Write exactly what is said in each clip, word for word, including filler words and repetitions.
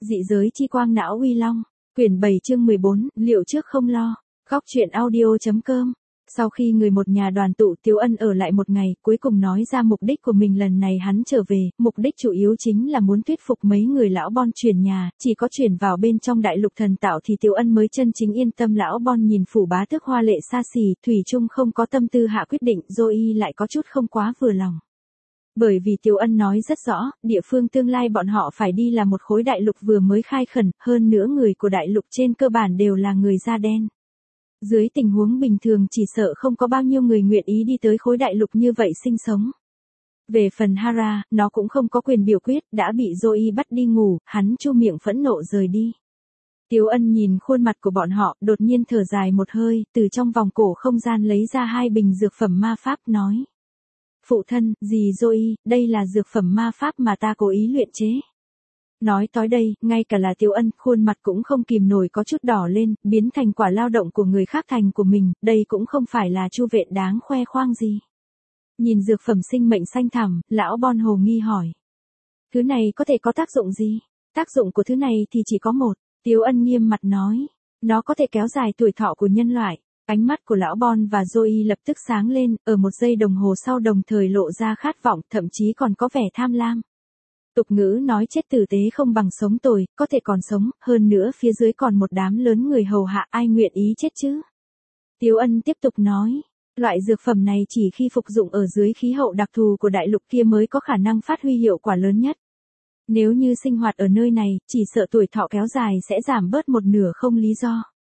Dị giới chi quang não uy long. Quyển bảy chương mười bốn, liệu trước không lo. Góc truyện audio.com. Sau khi người một nhà đoàn tụ, Tiếu Ân ở lại một ngày, cuối cùng nói ra mục đích của mình lần này hắn trở về, mục đích chủ yếu chính là muốn thuyết phục mấy người lão Bon chuyển nhà, chỉ có chuyển vào bên trong đại lục thần tạo thì Tiếu Ân mới chân chính yên tâm. Lão Bon nhìn phủ bá tước hoa lệ xa xỉ, thủy chung không có tâm tư hạ quyết định, Zoe lại có chút không quá vừa lòng. Bởi vì Tiếu Ân nói rất rõ, địa phương tương lai bọn họ phải đi là một khối đại lục vừa mới khai khẩn, hơn nữa người của đại lục trên cơ bản đều là người da đen. Dưới tình huống bình thường chỉ sợ không có bao nhiêu người nguyện ý đi tới khối đại lục như vậy sinh sống. Về phần Hara, nó cũng không có quyền biểu quyết, đã bị Zoe bắt đi ngủ, hắn chu miệng phẫn nộ rời đi. Tiếu Ân nhìn khuôn mặt của bọn họ, đột nhiên thở dài một hơi, từ trong vòng cổ không gian lấy ra hai bình dược phẩm ma pháp, nói. Phụ thân, dì Zoe, đây là dược phẩm ma pháp mà ta cố ý luyện chế. Nói tới đây, ngay cả là Tiếu Ân, khuôn mặt cũng không kìm nổi có chút đỏ lên, biến thành quả lao động của người khác thành của mình, đây cũng không phải là chu vệ đáng khoe khoang gì. Nhìn dược phẩm sinh mệnh xanh thẳm, lão Bon hồ nghi hỏi. Thứ này có thể có tác dụng gì? Tác dụng của thứ này thì chỉ có một, Tiếu Ân nghiêm mặt nói. Nó có thể kéo dài tuổi thọ của nhân loại. Ánh mắt của lão Bon và Zoe lập tức sáng lên, ở một giây đồng hồ sau đồng thời lộ ra khát vọng, thậm chí còn có vẻ tham lam. Tục ngữ nói chết tử tế không bằng sống tồi, có thể còn sống, hơn nữa phía dưới còn một đám lớn người hầu hạ, ai nguyện ý chết chứ? Tiếu Ân tiếp tục nói, loại dược phẩm này chỉ khi phục dụng ở dưới khí hậu đặc thù của đại lục kia mới có khả năng phát huy hiệu quả lớn nhất. Nếu như sinh hoạt ở nơi này, chỉ sợ tuổi thọ kéo dài sẽ giảm bớt một nửa không lý do.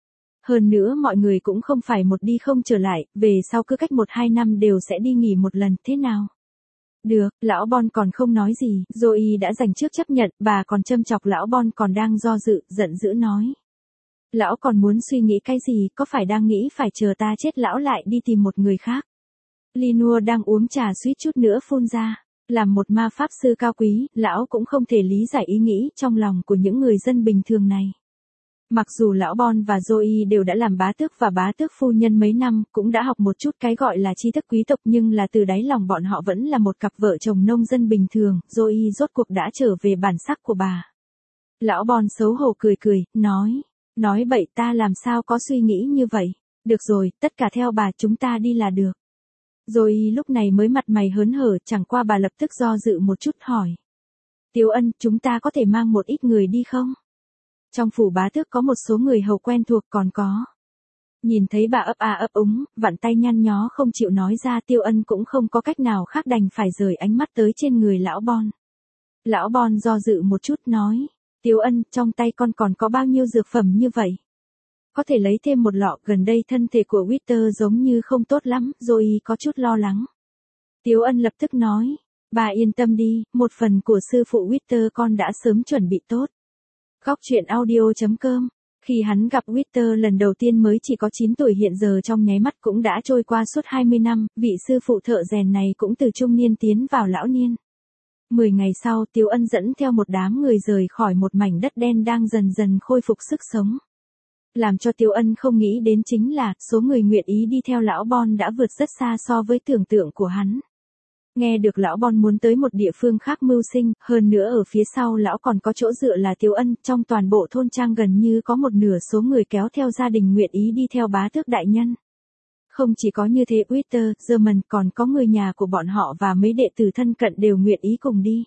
Hơn nữa mọi người cũng không phải một đi không trở lại, về sau cứ cách một hai năm đều sẽ đi nghỉ một lần, thế nào? Được, lão Bon còn không nói gì, Zoe đã dành trước chấp nhận, bà còn châm chọc lão Bon còn đang do dự, giận dữ nói. Lão còn muốn suy nghĩ cái gì, có phải đang nghĩ phải chờ ta chết lão lại đi tìm một người khác? Linua đang uống trà suýt chút nữa phun ra, làm một ma pháp sư cao quý, lão cũng không thể lý giải ý nghĩ trong lòng của những người dân bình thường này. Mặc dù lão Bon và Zoe đều đã làm bá tước và bá tước phu nhân mấy năm, cũng đã học một chút cái gọi là tri thức quý tộc, nhưng là từ đáy lòng bọn họ vẫn là một cặp vợ chồng nông dân bình thường. Zoe rốt cuộc đã trở về bản sắc của bà. Lão Bon xấu hổ cười cười, nói, nói bậy, ta làm sao có suy nghĩ như vậy. Được rồi, tất cả theo bà, chúng ta đi là được. Zoe lúc này mới mặt mày hớn hở, chẳng qua bà lập tức do dự một chút hỏi. Tiếu Ân, chúng ta có thể mang một ít người đi không? Trong phủ bá tước có một số người hầu quen thuộc, còn có. Nhìn thấy bà ấp a ấp úng, vặn tay nhăn nhó không chịu nói ra, Tiêu Ân cũng không có cách nào khác đành phải rời ánh mắt tới trên người lão Bon. Lão Bon do dự một chút nói, Tiêu Ân, trong tay con còn có bao nhiêu dược phẩm như vậy? Có thể lấy thêm một lọ, gần đây thân thể của Witter giống như không tốt lắm, rồi có chút lo lắng. Tiêu Ân lập tức nói, bà yên tâm đi, một phần của sư phụ Witter con đã sớm chuẩn bị tốt. Góc truyện audio.com. Khi hắn gặp Witter lần đầu tiên mới chỉ có chín tuổi, hiện giờ trong nháy mắt cũng đã trôi qua suốt hai mươi năm, vị sư phụ thợ rèn này cũng từ trung niên tiến vào lão niên. Mười ngày sau, Tiếu Ân dẫn theo một đám người rời khỏi một mảnh đất đen đang dần dần khôi phục sức sống. Làm cho Tiếu Ân không nghĩ đến chính là, số người nguyện ý đi theo lão Bon đã vượt rất xa so với tưởng tượng của hắn. Nghe được lão Bon muốn tới một địa phương khác mưu sinh, hơn nữa ở phía sau lão còn có chỗ dựa là Tiếu Ân, trong toàn bộ thôn trang gần như có một nửa số người kéo theo gia đình nguyện ý đi theo bá tước đại nhân. Không chỉ có như thế, Witter, German còn có người nhà của bọn họ và mấy đệ tử thân cận đều nguyện ý cùng đi.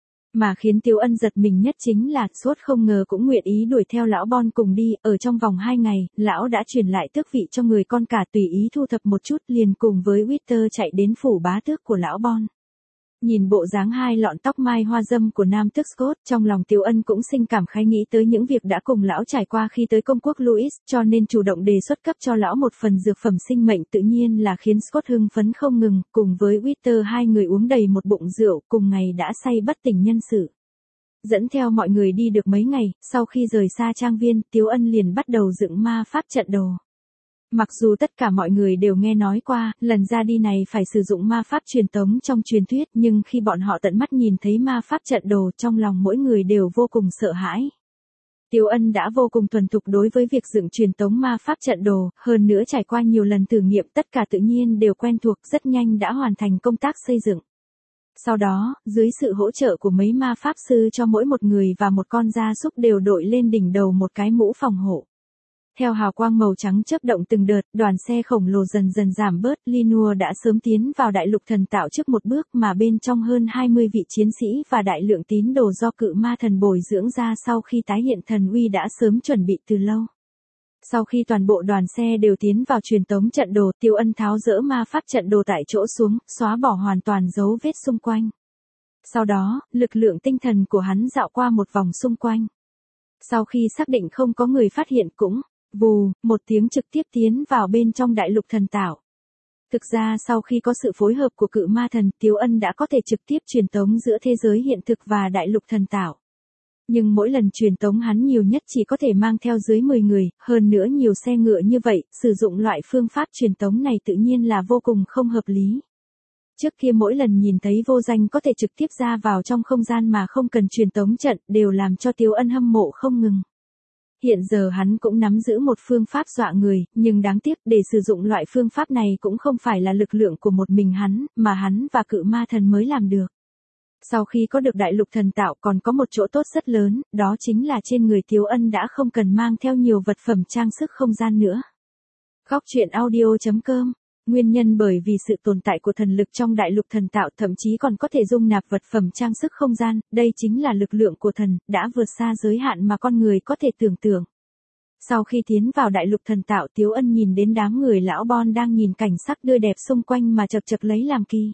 Mà khiến Tiếu Ân giật mình nhất chính là, suốt không ngờ cũng nguyện ý đuổi theo lão Bon cùng đi, ở trong vòng hai ngày, lão đã truyền lại tước vị cho người con cả, tùy ý thu thập một chút liền cùng với Witter chạy đến phủ bá tước của lão Bon. Nhìn bộ dáng hai lọn tóc mai hoa dâm của nam tước Scott, trong lòng Tiếu Ân cũng sinh cảm khái nghĩ tới những việc đã cùng lão trải qua khi tới công quốc Louis, cho nên chủ động đề xuất cấp cho lão một phần dược phẩm sinh mệnh, tự nhiên là khiến Scott hưng phấn không ngừng, cùng với Witter hai người uống đầy một bụng rượu, cùng ngày đã say bất tỉnh nhân sự. Dẫn theo mọi người đi được mấy ngày, sau khi rời xa trang viên, Tiếu Ân liền bắt đầu dựng ma pháp trận đồ. Mặc dù tất cả mọi người đều nghe nói qua, lần ra đi này phải sử dụng ma pháp truyền tống trong truyền thuyết, nhưng khi bọn họ tận mắt nhìn thấy ma pháp trận đồ, trong lòng mỗi người đều vô cùng sợ hãi. Tiếu Ân đã vô cùng thuần thục đối với việc dựng truyền tống ma pháp trận đồ, hơn nữa trải qua nhiều lần thử nghiệm, tất cả tự nhiên đều quen thuộc, rất nhanh đã hoàn thành công tác xây dựng. Sau đó, dưới sự hỗ trợ của mấy ma pháp sư cho mỗi một người và một con gia súc đều đội lên đỉnh đầu một cái mũ phòng hộ. Theo hào quang màu trắng chớp động từng đợt, đoàn xe khổng lồ dần dần giảm bớt, Linua đã sớm tiến vào đại lục thần tạo trước một bước mà bên trong hơn hai mươi vị chiến sĩ và đại lượng tín đồ do cự ma thần bồi dưỡng ra sau khi tái hiện thần uy đã sớm chuẩn bị từ lâu. Sau khi toàn bộ đoàn xe đều tiến vào truyền tống trận đồ, Tiêu Ân tháo dỡ ma pháp trận đồ tại chỗ xuống, xóa bỏ hoàn toàn dấu vết xung quanh. Sau đó, lực lượng tinh thần của hắn dạo qua một vòng xung quanh. Sau khi xác định không có người phát hiện cũng, vù, một tiếng trực tiếp tiến vào bên trong đại lục thần tạo. Thực ra sau khi có sự phối hợp của cự ma thần, Tiêu Ân đã có thể trực tiếp truyền tống giữa thế giới hiện thực và đại lục thần tạo. Nhưng mỗi lần truyền tống hắn nhiều nhất chỉ có thể mang theo dưới mười người, hơn nữa nhiều xe ngựa như vậy, sử dụng loại phương pháp truyền tống này tự nhiên là vô cùng không hợp lý. Trước kia mỗi lần nhìn thấy vô danh có thể trực tiếp ra vào trong không gian mà không cần truyền tống trận, đều làm cho Tiêu Ân hâm mộ không ngừng. Hiện giờ hắn cũng nắm giữ một phương pháp dọa người, nhưng đáng tiếc để sử dụng loại phương pháp này cũng không phải là lực lượng của một mình hắn, mà hắn và cự ma thần mới làm được. Sau khi có được đại lục thần tạo còn có một chỗ tốt rất lớn, đó chính là trên người Tiêu Ân đã không cần mang theo nhiều vật phẩm trang sức không gian nữa. Góc truyện audio chấm com. Nguyên nhân bởi vì sự tồn tại của thần lực trong đại lục thần tạo thậm chí còn có thể dung nạp vật phẩm trang sức không gian, đây chính là lực lượng của thần, đã vượt xa giới hạn mà con người có thể tưởng tượng. Sau khi tiến vào đại lục thần tạo, Tiêu Ân nhìn đến đám người lão Bon đang nhìn cảnh sắc tươi đẹp xung quanh mà chật chật lấy làm kỳ.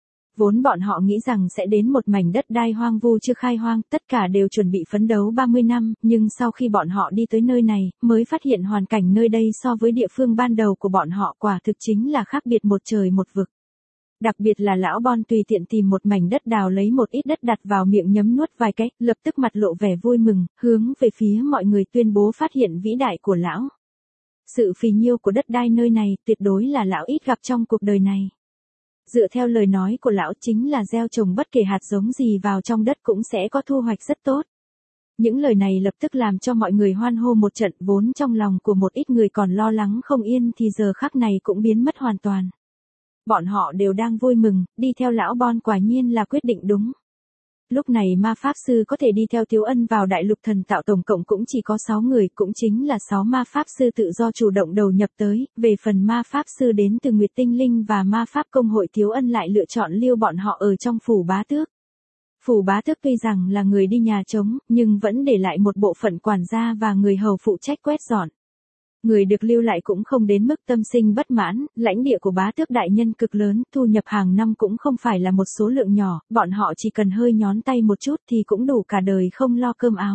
Vốn bọn họ nghĩ rằng sẽ đến một mảnh đất đai hoang vu chưa khai hoang, tất cả đều chuẩn bị phấn đấu ba mươi năm, nhưng sau khi bọn họ đi tới nơi này, mới phát hiện hoàn cảnh nơi đây so với địa phương ban đầu của bọn họ quả thực chính là khác biệt một trời một vực. Đặc biệt là lão Bon tùy tiện tìm một mảnh đất đào lấy một ít đất đặt vào miệng nhấm nuốt vài cái, lập tức mặt lộ vẻ vui mừng, hướng về phía mọi người tuyên bố phát hiện vĩ đại của lão. Sự phì nhiêu của đất đai nơi này tuyệt đối là lão ít gặp trong cuộc đời này. Dựa theo lời nói của lão chính là gieo trồng bất kể hạt giống gì vào trong đất cũng sẽ có thu hoạch rất tốt. Những lời này lập tức làm cho mọi người hoan hô một trận, vốn trong lòng của một ít người còn lo lắng không yên thì giờ khắc này cũng biến mất hoàn toàn. Bọn họ đều đang vui mừng, đi theo lão Bon quả nhiên là quyết định đúng. Lúc này ma pháp sư có thể đi theo Tiêu Ân vào đại lục thần tạo tổng cộng cũng chỉ có sáu người, cũng chính là sáu ma pháp sư tự do chủ động đầu nhập tới, về phần ma pháp sư đến từ Nguyệt Tinh Linh và ma pháp công hội Tiêu Ân lại lựa chọn lưu bọn họ ở trong phủ bá tước. Phủ bá tước tuy rằng là người đi nhà trống, nhưng vẫn để lại một bộ phận quản gia và người hầu phụ trách quét dọn. Người được lưu lại cũng không đến mức tâm sinh bất mãn, lãnh địa của bá tước đại nhân cực lớn, thu nhập hàng năm cũng không phải là một số lượng nhỏ, bọn họ chỉ cần hơi nhón tay một chút thì cũng đủ cả đời không lo cơm áo.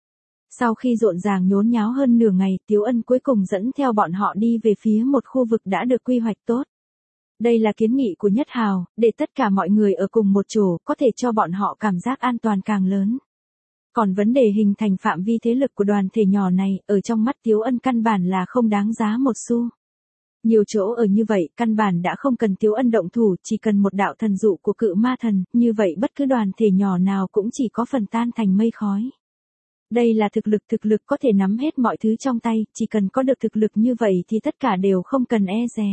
Sau khi rộn ràng nhốn nháo hơn nửa ngày, Tiêu Ân cuối cùng dẫn theo bọn họ đi về phía một khu vực đã được quy hoạch tốt. Đây là kiến nghị của Nhất Hào, để tất cả mọi người ở cùng một chỗ, có thể cho bọn họ cảm giác an toàn càng lớn. Còn vấn đề hình thành phạm vi thế lực của đoàn thể nhỏ này, ở trong mắt Tiêu Ân căn bản là không đáng giá một xu. Nhiều chỗ ở như vậy, căn bản đã không cần Tiêu Ân động thủ, chỉ cần một đạo thần dụ của cự ma thần, như vậy bất cứ đoàn thể nhỏ nào cũng chỉ có phần tan thành mây khói. Đây là thực lực thực lực có thể nắm hết mọi thứ trong tay, chỉ cần có được thực lực như vậy thì tất cả đều không cần e dè.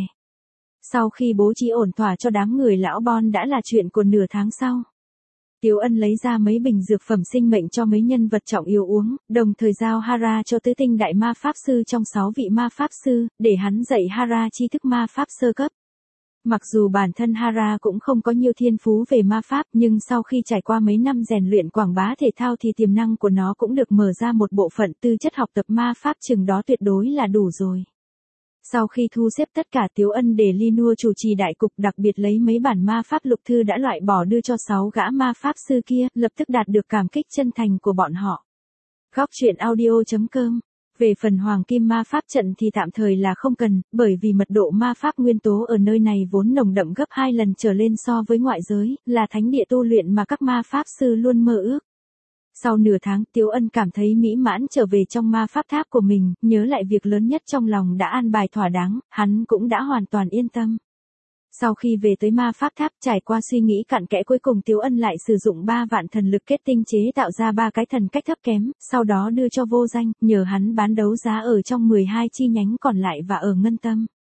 Sau khi bố trí ổn thỏa cho đám người lão Bon đã là chuyện của nửa tháng sau. Tiêu Ân lấy ra mấy bình dược phẩm sinh mệnh cho mấy nhân vật trọng yếu uống, đồng thời giao Hara cho tứ tinh đại ma pháp sư trong sáu vị ma pháp sư, để hắn dạy Hara tri thức ma pháp sơ cấp. Mặc dù bản thân Hara cũng không có nhiều thiên phú về ma pháp, nhưng sau khi trải qua mấy năm rèn luyện quảng bá thể thao thì tiềm năng của nó cũng được mở ra một bộ phận, tư chất học tập ma pháp chừng đó tuyệt đối là đủ rồi. Sau khi thu xếp tất cả, Tiêu Ân để Linua chủ trì đại cục, đặc biệt lấy mấy bản ma pháp lục thư đã loại bỏ đưa cho sáu gã ma pháp sư kia, lập tức đạt được cảm kích chân thành của bọn họ. Góc truyện audio chấm com. Về phần hoàng kim ma pháp trận thì tạm thời là không cần, bởi vì mật độ ma pháp nguyên tố ở nơi này vốn nồng đậm gấp hai lần trở lên so với ngoại giới, là thánh địa tu luyện mà các ma pháp sư luôn mơ ước. Sau nửa tháng, Tiêu Ân cảm thấy mỹ mãn trở về trong ma pháp tháp của mình, nhớ lại việc lớn nhất trong lòng đã an bài thỏa đáng, hắn cũng đã hoàn toàn yên tâm. Sau khi về tới ma pháp tháp, trải qua suy nghĩ cặn kẽ, cuối cùng Tiêu Ân lại sử dụng ba vạn thần lực kết tinh chế tạo ra ba cái thần cách thấp kém, sau đó đưa cho Vô Danh, nhờ hắn bán đấu giá ở trong mười hai chi nhánh còn lại và ở Ngân Tâm.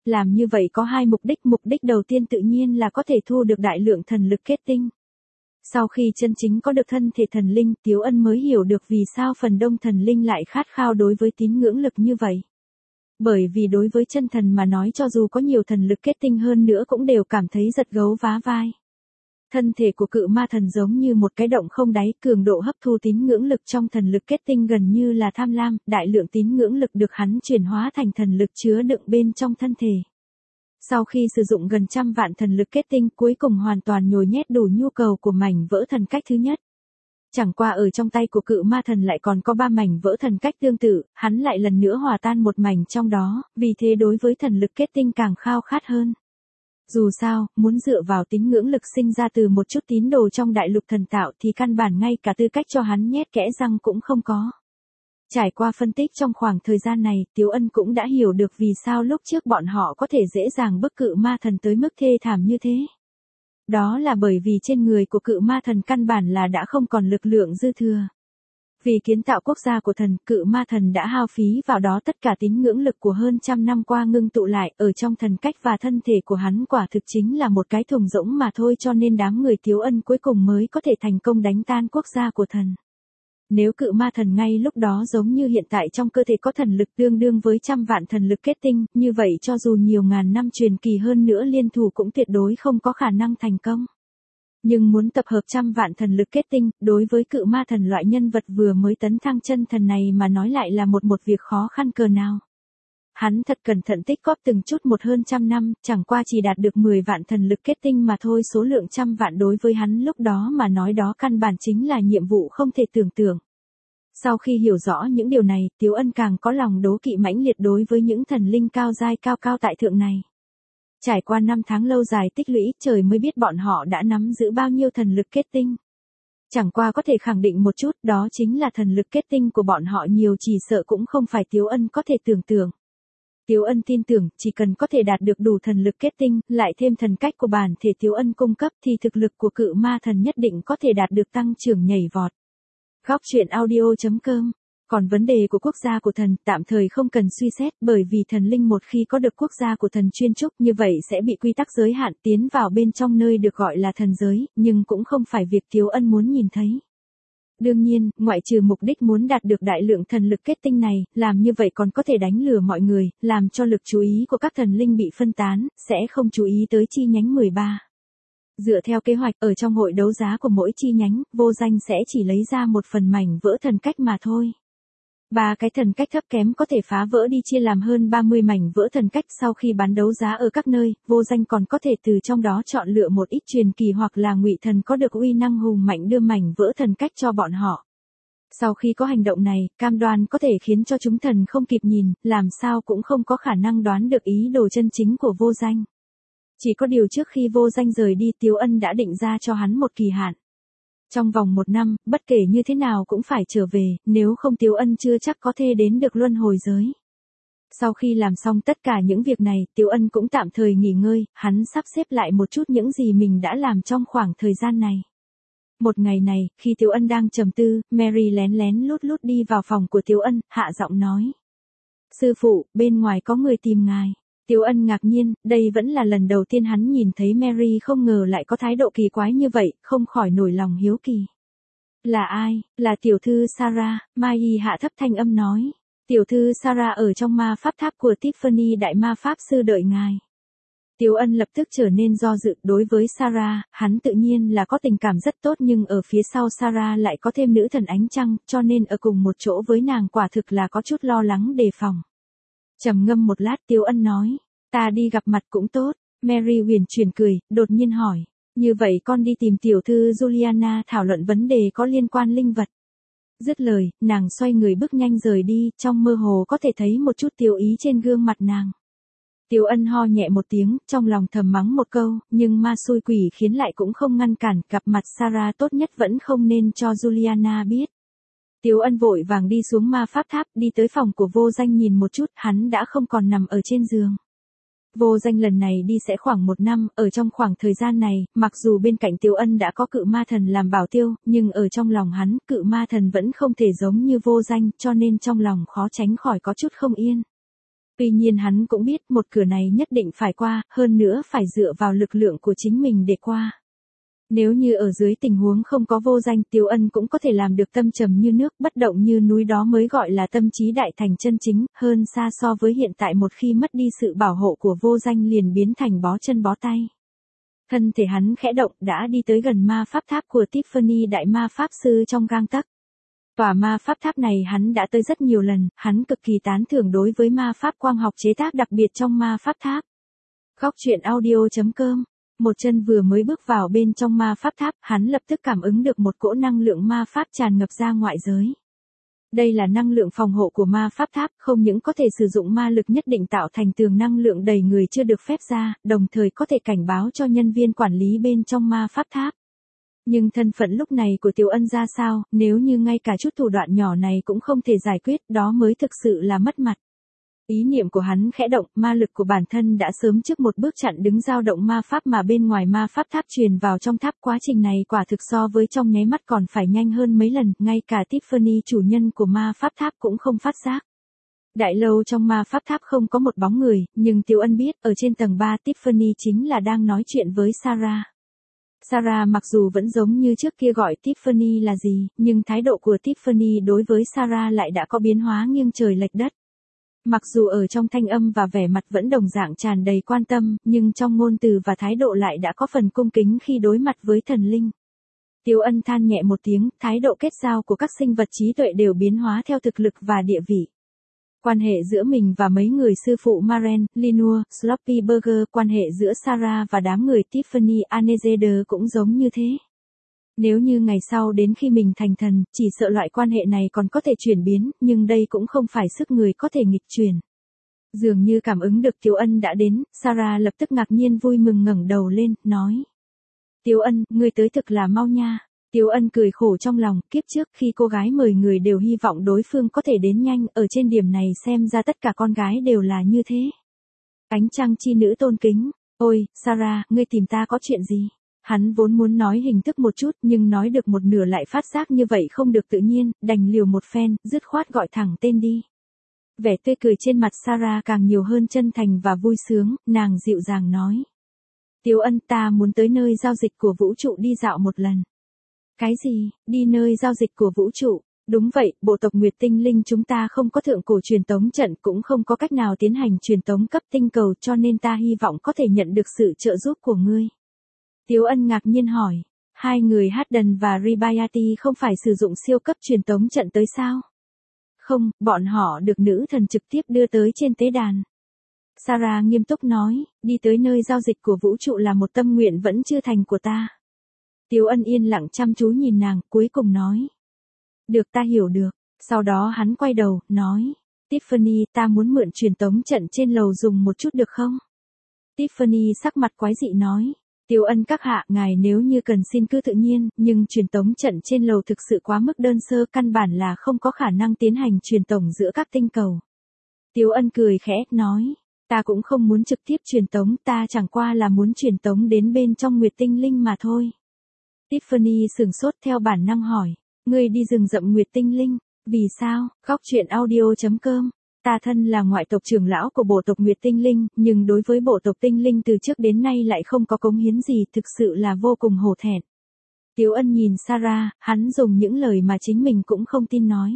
làm như vậy có hai mục đích. Mục đích đầu tiên tự nhiên là có thể thu được đại lượng thần lực kết tinh. Sau khi chân chính có được thân thể thần linh, Tiếu Ân mới hiểu được vì sao phần đông thần linh lại khát khao đối với tín ngưỡng lực như vậy. Bởi vì đối với chân thần mà nói cho dù có nhiều thần lực kết tinh hơn nữa cũng đều cảm thấy giật gấu vá vai. Thân thể của cự ma thần giống như một cái động không đáy, cường độ hấp thu tín ngưỡng lực trong thần lực kết tinh gần như là tham lam, đại lượng tín ngưỡng lực được hắn chuyển hóa thành thần lực chứa đựng bên trong thân thể. Sau khi sử dụng gần trăm vạn thần lực kết tinh cuối cùng hoàn toàn nhồi nhét đủ nhu cầu của mảnh vỡ thần cách thứ nhất. Chẳng qua ở trong tay của cự ma thần lại còn có ba mảnh vỡ thần cách tương tự, hắn lại lần nữa hòa tan một mảnh trong đó, vì thế đối với thần lực kết tinh càng khao khát hơn. Dù sao, muốn dựa vào tín ngưỡng lực sinh ra từ một chút tín đồ trong đại lục thần tạo thì căn bản ngay cả tư cách cho hắn nhét kẽ răng cũng không có. Trải qua phân tích trong khoảng thời gian này, Tiếu Ân cũng đã hiểu được vì sao lúc trước bọn họ có thể dễ dàng bức cự ma thần tới mức thê thảm như thế. Đó là bởi vì trên người của cự ma thần căn bản là đã không còn lực lượng dư thừa. Vì kiến tạo quốc gia của thần, cự ma thần đã hao phí vào đó tất cả tín ngưỡng lực của hơn trăm năm qua ngưng tụ lại ở trong thần cách và thân thể của hắn quả thực chính là một cái thùng rỗng mà thôi, cho nên đám người Tiếu Ân cuối cùng mới có thể thành công đánh tan quốc gia của thần. Nếu cự ma thần ngay lúc đó giống như hiện tại trong cơ thể có thần lực tương đương với trăm vạn thần lực kết tinh, như vậy cho dù nhiều ngàn năm truyền kỳ hơn nữa liên thủ cũng tuyệt đối không có khả năng thành công. Nhưng muốn tập hợp trăm vạn thần lực kết tinh, đối với cự ma thần loại nhân vật vừa mới tấn thăng chân thần này mà nói lại là một một việc khó khăn cỡ nào. Hắn thật cẩn thận tích góp từng chút một hơn trăm năm, chẳng qua chỉ đạt được mười vạn thần lực kết tinh mà thôi, số lượng trăm vạn đối với hắn lúc đó mà nói đó căn bản chính là nhiệm vụ không thể tưởng tượng. Sau khi hiểu rõ những điều này, Tiếu Ân càng có lòng đố kỵ mãnh liệt đối với những thần linh cao giai cao cao tại thượng này. Trải qua năm tháng lâu dài tích lũy, trời mới biết bọn họ đã nắm giữ bao nhiêu thần lực kết tinh. Chẳng qua có thể khẳng định một chút, đó chính là thần lực kết tinh của bọn họ nhiều chỉ sợ cũng không phải Tiếu Ân có thể tưởng tượng. Tiếu Ân tin tưởng, chỉ cần có thể đạt được đủ thần lực kết tinh, lại thêm thần cách của bản thể Tiếu Ân cung cấp thì thực lực của cự ma thần nhất định có thể đạt được tăng trưởng nhảy vọt. Góc truyện audio chấm com. Còn vấn đề của quốc gia của thần tạm thời không cần suy xét, bởi vì thần linh một khi có được quốc gia của thần chuyên trúc như vậy sẽ bị quy tắc giới hạn tiến vào bên trong nơi được gọi là thần giới, nhưng cũng không phải việc Tiếu Ân muốn nhìn thấy. Đương nhiên, ngoại trừ mục đích muốn đạt được đại lượng thần lực kết tinh này, làm như vậy còn có thể đánh lừa mọi người, làm cho lực chú ý của các thần linh bị phân tán, sẽ không chú ý tới chi nhánh mười ba. Dựa theo kế hoạch, ở trong hội đấu giá của mỗi chi nhánh, vô danh sẽ chỉ lấy ra một phần mảnh vỡ thần cách mà thôi. Ba cái thần cách thấp kém có thể phá vỡ đi chia làm hơn ba mươi mảnh vỡ thần cách, sau khi bán đấu giá ở các nơi, vô danh còn có thể từ trong đó chọn lựa một ít truyền kỳ hoặc là ngụy thần có được uy năng hùng mạnh đưa mảnh vỡ thần cách cho bọn họ. Sau khi có hành động này, cam đoan có thể khiến cho chúng thần không kịp nhìn, làm sao cũng không có khả năng đoán được ý đồ chân chính của vô danh. Chỉ có điều trước khi vô danh rời đi, Tiếu Ân đã định ra cho hắn một kỳ hạn. Trong vòng một năm, bất kể như thế nào cũng phải trở về, nếu không Tiếu Ân chưa chắc có thể đến được luân hồi giới. Sau khi làm xong tất cả những việc này, Tiếu Ân cũng tạm thời nghỉ ngơi, hắn sắp xếp lại một chút những gì mình đã làm trong khoảng thời gian này. Một ngày này, khi Tiếu Ân đang trầm tư, Mary lén lén lút lút đi vào phòng của Tiếu Ân, hạ giọng nói. Sư phụ, bên ngoài có người tìm ngài. Tiếu Ân ngạc nhiên, đây vẫn là lần đầu tiên hắn nhìn thấy Mary không ngờ lại có thái độ kỳ quái như vậy, không khỏi nổi lòng hiếu kỳ. Là ai? Là tiểu thư Sarah, Mai hạ thấp thanh âm nói. Tiểu thư Sarah ở trong ma pháp tháp của Tiffany đại ma pháp sư đợi ngài. Tiếu Ân lập tức trở nên do dự, đối với Sarah, hắn tự nhiên là có tình cảm rất tốt nhưng ở phía sau Sarah lại có thêm nữ thần ánh trăng, cho nên ở cùng một chỗ với nàng quả thực là có chút lo lắng đề phòng. Trầm ngâm một lát Tiếu Ân nói, ta đi gặp mặt cũng tốt. Mary huyền chuyển cười, đột nhiên hỏi, như vậy con đi tìm tiểu thư Juliana thảo luận vấn đề có liên quan linh vật. Dứt lời, nàng xoay người bước nhanh rời đi, trong mơ hồ có thể thấy một chút tiêu ý trên gương mặt nàng. Tiếu Ân ho nhẹ một tiếng, trong lòng thầm mắng một câu, nhưng ma xui quỷ khiến lại cũng không ngăn cản, gặp mặt Sarah tốt nhất vẫn không nên cho Juliana biết. Tiếu Ân vội vàng đi xuống ma pháp tháp, đi tới phòng của vô danh nhìn một chút, hắn đã không còn nằm ở trên giường. Vô danh lần này đi sẽ khoảng một năm, ở trong khoảng thời gian này, mặc dù bên cạnh Tiếu Ân đã có cự ma thần làm bảo tiêu, nhưng ở trong lòng hắn, cự ma thần vẫn không thể giống như vô danh, cho nên trong lòng khó tránh khỏi có chút không yên. Tuy nhiên hắn cũng biết một cửa này nhất định phải qua, hơn nữa phải dựa vào lực lượng của chính mình để qua. Nếu như ở dưới tình huống không có vô danh, Tiếu Ân cũng có thể làm được tâm trầm như nước, bất động như núi, đó mới gọi là tâm trí đại thành chân chính, hơn xa so với hiện tại một khi mất đi sự bảo hộ của vô danh liền biến thành bó chân bó tay. Thân thể hắn khẽ động, đã đi tới gần ma pháp tháp của Tiffany đại ma pháp sư trong gang tấc. Tòa ma pháp tháp này hắn đã tới rất nhiều lần, hắn cực kỳ tán thưởng đối với ma pháp quang học chế tác đặc biệt trong ma pháp tháp. Góc truyện audio chấm com. Một chân vừa mới bước vào bên trong ma pháp tháp, hắn lập tức cảm ứng được một cỗ năng lượng ma pháp tràn ngập ra ngoại giới. Đây là năng lượng phòng hộ của ma pháp tháp, không những có thể sử dụng ma lực nhất định tạo thành tường năng lượng đầy người chưa được phép ra, đồng thời có thể cảnh báo cho nhân viên quản lý bên trong ma pháp tháp. Nhưng thân phận lúc này của Tiểu Ân ra sao, nếu như ngay cả chút thủ đoạn nhỏ này cũng không thể giải quyết, đó mới thực sự là mất mặt. Ý niệm của hắn khẽ động, ma lực của bản thân đã sớm trước một bước chặn đứng dao động ma pháp mà bên ngoài ma pháp tháp truyền vào trong tháp. Quá trình này quả thực so với trong nháy mắt còn phải nhanh hơn mấy lần, ngay cả Tiffany chủ nhân của ma pháp tháp cũng không phát giác. Đại lâu trong ma pháp tháp không có một bóng người, nhưng Tiểu Ân biết, ở trên tầng ba Tiffany chính là đang nói chuyện với Sarah. Sarah mặc dù vẫn giống như trước kia gọi Tiffany là gì, nhưng thái độ của Tiffany đối với Sarah lại đã có biến hóa nghiêng trời lệch đất. Mặc dù ở trong thanh âm và vẻ mặt vẫn đồng dạng tràn đầy quan tâm, nhưng trong ngôn từ và thái độ lại đã có phần cung kính khi đối mặt với thần linh. Tiểu Ân than nhẹ một tiếng, thái độ kết giao của các sinh vật trí tuệ đều biến hóa theo thực lực và địa vị. Quan hệ giữa mình và mấy người sư phụ Maren, Linua, Sloppy Burger, quan hệ giữa Sarah và đám người Tiffany Anezeder cũng giống như thế. Nếu như ngày sau đến khi mình thành thần, chỉ sợ loại quan hệ này còn có thể chuyển biến, nhưng đây cũng không phải sức người có thể nghịch chuyển. Dường như cảm ứng được Tiểu Ân đã đến, Sarah lập tức ngạc nhiên vui mừng ngẩng đầu lên, nói. Tiểu Ân, ngươi tới thực là mau nha. Tiểu Ân cười khổ trong lòng, kiếp trước khi cô gái mời người đều hy vọng đối phương có thể đến nhanh, ở trên điểm này xem ra tất cả con gái đều là như thế. Ánh trăng chi nữ tôn kính, ôi, Sarah, ngươi tìm ta có chuyện gì? Hắn vốn muốn nói hình thức một chút, nhưng nói được một nửa lại phát giác như vậy không được tự nhiên, đành liều một phen, dứt khoát gọi thẳng tên đi. Vẻ tươi cười trên mặt Sarah càng nhiều hơn chân thành và vui sướng, nàng dịu dàng nói. Tiểu Ân, ta muốn tới nơi giao dịch của vũ trụ đi dạo một lần. Cái gì, đi nơi giao dịch của vũ trụ? Đúng vậy, bộ tộc Nguyệt Tinh Linh chúng ta không có thượng cổ truyền tống trận, cũng không có cách nào tiến hành truyền tống cấp tinh cầu, cho nên ta hy vọng có thể nhận được sự trợ giúp của ngươi. Tiểu Ân ngạc nhiên hỏi, hai người Hadden và Ribayati không phải sử dụng siêu cấp truyền tống trận tới sao? Không, bọn họ được nữ thần trực tiếp đưa tới trên tế đàn. Sarah nghiêm túc nói, đi tới nơi giao dịch của vũ trụ là một tâm nguyện vẫn chưa thành của ta. Tiểu Ân yên lặng chăm chú nhìn nàng, cuối cùng nói. Được, ta hiểu được. Sau đó hắn quay đầu, nói. Tiffany, ta muốn mượn truyền tống trận trên lầu dùng một chút được không? Tiffany sắc mặt quái dị nói. Tiểu Ân các hạ, ngài nếu như cần xin cứ tự nhiên, nhưng truyền tống trận trên lầu thực sự quá mức đơn sơ, căn bản là không có khả năng tiến hành truyền tổng giữa các tinh cầu. Tiểu Ân cười khẽ, nói. Ta cũng không muốn trực tiếp truyền tống, ta chẳng qua là muốn truyền tống đến bên trong Nguyệt Tinh Linh mà thôi. Tiffany sửng sốt theo bản năng hỏi, ngươi đi rừng rậm Nguyệt Tinh Linh, vì sao? Góc truyện audio chấm com. Ta thân là ngoại tộc trưởng lão của bộ tộc Nguyệt Tinh Linh, nhưng đối với bộ tộc Tinh Linh từ trước đến nay lại không có cống hiến gì, thực sự là vô cùng hổ thẹn. Tiểu Ân nhìn Sarah, hắn dùng những lời mà chính mình cũng không tin nói.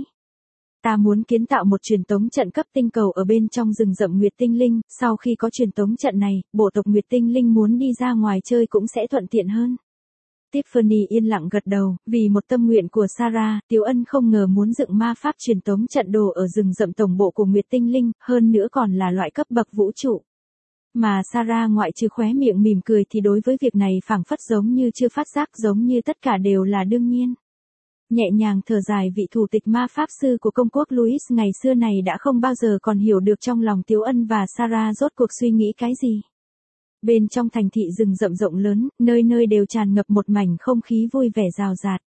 Ta muốn kiến tạo một truyền tống trận cấp tinh cầu ở bên trong rừng rậm Nguyệt Tinh Linh, sau khi có truyền tống trận này, bộ tộc Nguyệt Tinh Linh muốn đi ra ngoài chơi cũng sẽ thuận tiện hơn. Tiffany yên lặng gật đầu, vì một tâm nguyện của Sarah, Tiểu Ân không ngờ muốn dựng ma pháp truyền tống trận đồ ở rừng rậm tổng bộ của Nguyệt Tinh Linh, hơn nữa còn là loại cấp bậc vũ trụ. Mà Sarah ngoại trừ khóe miệng mỉm cười thì đối với việc này phảng phất giống như chưa phát giác, giống như tất cả đều là đương nhiên. Nhẹ nhàng thở dài, vị thủ tịch ma pháp sư của công quốc Louis ngày xưa này đã không bao giờ còn hiểu được trong lòng Tiểu Ân và Sarah rốt cuộc suy nghĩ cái gì. Bên trong thành thị rừng rậm rộng lớn, nơi nơi đều tràn ngập một mảnh không khí vui vẻ rào rạt.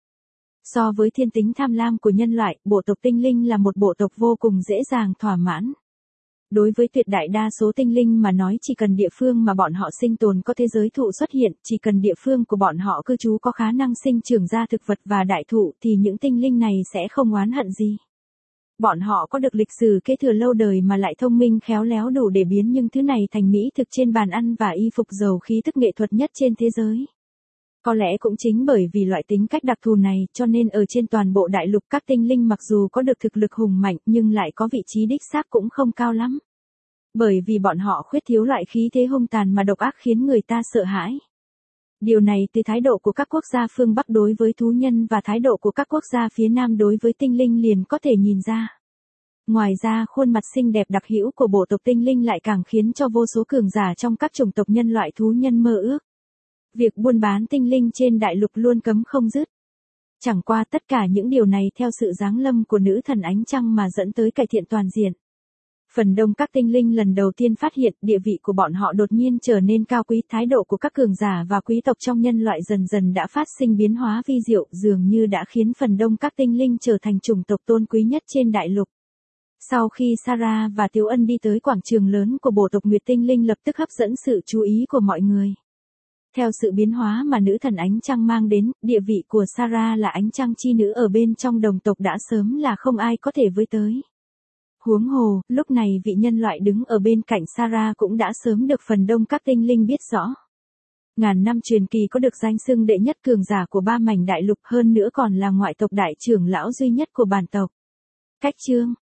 So với thiên tính tham lam của nhân loại, bộ tộc tinh linh là một bộ tộc vô cùng dễ dàng thỏa mãn. Đối với tuyệt đại đa số tinh linh mà nói, chỉ cần địa phương mà bọn họ sinh tồn có thế giới thụ xuất hiện, chỉ cần địa phương của bọn họ cư trú có khả năng sinh trưởng ra thực vật và đại thụ thì những tinh linh này sẽ không oán hận gì. Bọn họ có được lịch sử kế thừa lâu đời mà lại thông minh khéo léo đủ để biến những thứ này thành mỹ thực trên bàn ăn và y phục giàu khí tức nghệ thuật nhất trên thế giới. Có lẽ cũng chính bởi vì loại tính cách đặc thù này cho nên ở trên toàn bộ đại lục các tinh linh mặc dù có được thực lực hùng mạnh nhưng lại có vị trí đích xác cũng không cao lắm. Bởi vì bọn họ khuyết thiếu loại khí thế hung tàn mà độc ác khiến người ta sợ hãi. Điều này từ thái độ của các quốc gia phương Bắc đối với thú nhân và thái độ của các quốc gia phía Nam đối với tinh linh liền có thể nhìn ra. Ngoài ra khuôn mặt xinh đẹp đặc hữu của bộ tộc tinh linh lại càng khiến cho vô số cường giả trong các chủng tộc nhân loại thú nhân mơ ước. Việc buôn bán tinh linh trên đại lục luôn cấm không dứt. Chẳng qua tất cả những điều này theo sự giáng lâm của nữ thần ánh trăng mà dẫn tới cải thiện toàn diện. Phần đông các tinh linh lần đầu tiên phát hiện địa vị của bọn họ đột nhiên trở nên cao quý, thái độ của các cường giả và quý tộc trong nhân loại dần dần đã phát sinh biến hóa vi diệu, dường như đã khiến phần đông các tinh linh trở thành chủng tộc tôn quý nhất trên đại lục. Sau khi Sarah và Tiếu Ân đi tới quảng trường lớn của bộ tộc Nguyệt Tinh Linh lập tức hấp dẫn sự chú ý của mọi người. Theo sự biến hóa mà nữ thần ánh trăng mang đến, địa vị của Sarah là ánh trăng chi nữ ở bên trong đồng tộc đã sớm là không ai có thể với tới. Huống hồ, lúc này vị nhân loại đứng ở bên cạnh Sarah cũng đã sớm được phần đông các tinh linh biết rõ. Ngàn năm truyền kỳ có được danh xưng đệ nhất cường giả của ba mảnh đại lục hơn nữa còn là ngoại tộc đại trưởng lão duy nhất của bản tộc. Cách chương